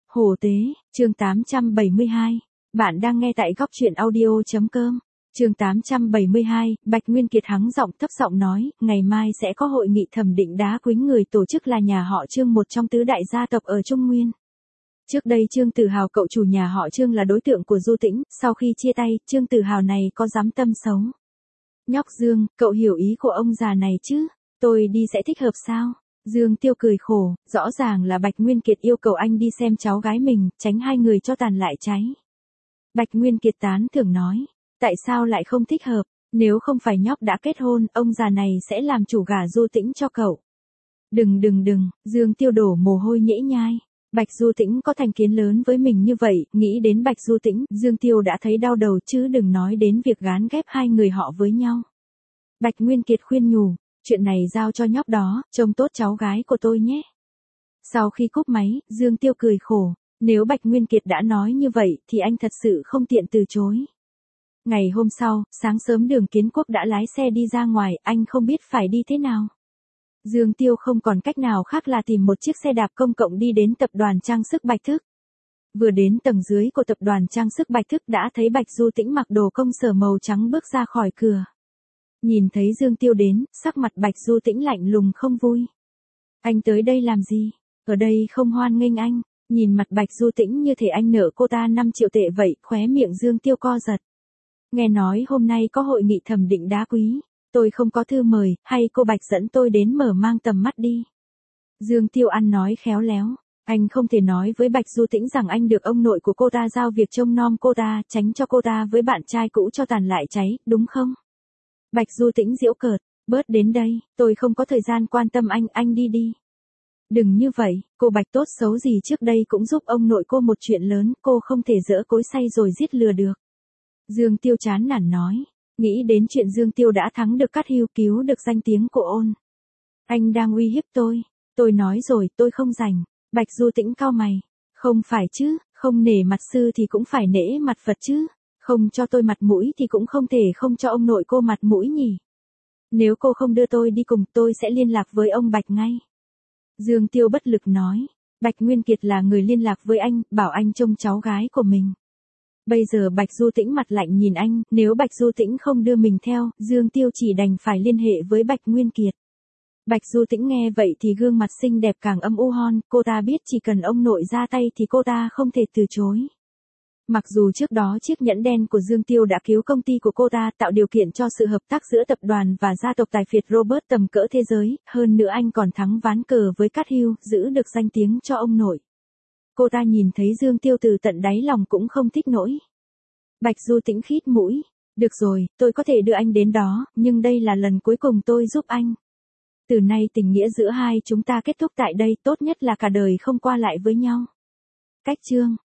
Hồ Tế, chương 872. Bạn đang nghe tại góc truyện audio.com. Chương 872, Bạch Nguyên Kiệt hắng giọng thấp giọng nói, ngày mai sẽ có hội nghị thẩm định đá quý, người tổ chức là nhà họ Trương, một trong tứ đại gia tộc ở Trung Nguyên. Trước đây Trương Tử Hào cậu chủ nhà họ Trương là đối tượng của Du Tĩnh, sau khi chia tay, Trương Tử Hào này có dám tâm xấu. Nhóc Dương, cậu hiểu ý của ông già này chứ? Tôi đi sẽ thích hợp sao? Dương Tiêu cười khổ, rõ ràng là Bạch Nguyên Kiệt yêu cầu anh đi xem cháu gái mình, tránh hai người cho tàn lại cháy. Bạch Nguyên Kiệt tán thưởng nói, tại sao lại không thích hợp, nếu không phải nhóc đã kết hôn, ông già này sẽ làm chủ gả Du Tĩnh cho cậu. Đừng, Dương Tiêu đổ mồ hôi nhễ nhai. Bạch Du Tĩnh có thành kiến lớn với mình như vậy, nghĩ đến Bạch Du Tĩnh, Dương Tiêu đã thấy đau đầu, chứ đừng nói đến việc gán ghép hai người họ với nhau. Bạch Nguyên Kiệt khuyên nhủ, chuyện này giao cho nhóc đó, trông tốt cháu gái của tôi nhé. Sau khi cúp máy, Dương Tiêu cười khổ, nếu Bạch Nguyên Kiệt đã nói như vậy thì anh thật sự không tiện từ chối. Ngày hôm sau, sáng sớm Đường Kiến Quốc đã lái xe đi ra ngoài, anh không biết phải đi thế nào. Dương Tiêu không còn cách nào khác là tìm một chiếc xe đạp công cộng đi đến tập đoàn trang sức Bạch Thức. Vừa đến tầng dưới của tập đoàn trang sức Bạch Thức đã thấy Bạch Du Tĩnh mặc đồ công sở màu trắng bước ra khỏi cửa. Nhìn thấy Dương Tiêu đến, sắc mặt Bạch Du Tĩnh lạnh lùng không vui. Anh tới đây làm gì? Ở đây không hoan nghênh anh. Nhìn mặt Bạch Du Tĩnh như thể anh nợ cô ta 5 triệu tệ vậy, khóe miệng Dương Tiêu co giật. Nghe nói hôm nay có hội nghị thẩm định đá quý. Tôi không có thư mời, hay cô Bạch dẫn tôi đến mở mang tầm mắt đi. Dương Tiêu ăn nói khéo léo. Anh không thể nói với Bạch Du Tĩnh rằng anh được ông nội của cô ta giao việc trông nom cô ta, tránh cho cô ta với bạn trai cũ cho tàn lại cháy, đúng không? Bạch Du Tĩnh giễu cợt, bớt đến đây, tôi không có thời gian quan tâm anh đi đi. Đừng như vậy, cô Bạch tốt xấu gì trước đây cũng giúp ông nội cô một chuyện lớn, cô không thể dỡ cối xay rồi giết lừa được. Dương Tiêu chán nản nói, nghĩ đến chuyện Dương Tiêu đã thắng được Cát Hưu, cứu được danh tiếng của Ôn. Anh đang uy hiếp tôi nói rồi, tôi không rảnh. Bạch Du Tĩnh cau mày, không phải chứ, không nể mặt sư thì cũng phải nể mặt Phật chứ. Không cho tôi mặt mũi thì cũng không thể không cho ông nội cô mặt mũi nhỉ. Nếu cô không đưa tôi đi cùng, tôi sẽ liên lạc với ông Bạch ngay. Dương Tiêu bất lực nói, Bạch Nguyên Kiệt là người liên lạc với anh, bảo anh trông cháu gái của mình. Bây giờ Bạch Du Tĩnh mặt lạnh nhìn anh, nếu Bạch Du Tĩnh không đưa mình theo, Dương Tiêu chỉ đành phải liên hệ với Bạch Nguyên Kiệt. Bạch Du Tĩnh nghe vậy thì gương mặt xinh đẹp càng âm u hon, cô ta biết chỉ cần ông nội ra tay thì cô ta không thể từ chối. Mặc dù trước đó chiếc nhẫn đen của Dương Tiêu đã cứu công ty của cô ta, tạo điều kiện cho sự hợp tác giữa tập đoàn và gia tộc tài phiệt Robert tầm cỡ thế giới, hơn nữa anh còn thắng ván cờ với Cát Hưu, giữ được danh tiếng cho ông nội. Cô ta nhìn thấy Dương Tiêu từ tận đáy lòng cũng không thích nổi. Bạch Du Tĩnh khít mũi, được rồi, tôi có thể đưa anh đến đó, nhưng đây là lần cuối cùng tôi giúp anh. Từ nay tình nghĩa giữa hai chúng ta kết thúc tại đây, tốt nhất là cả đời không qua lại với nhau. Cách chương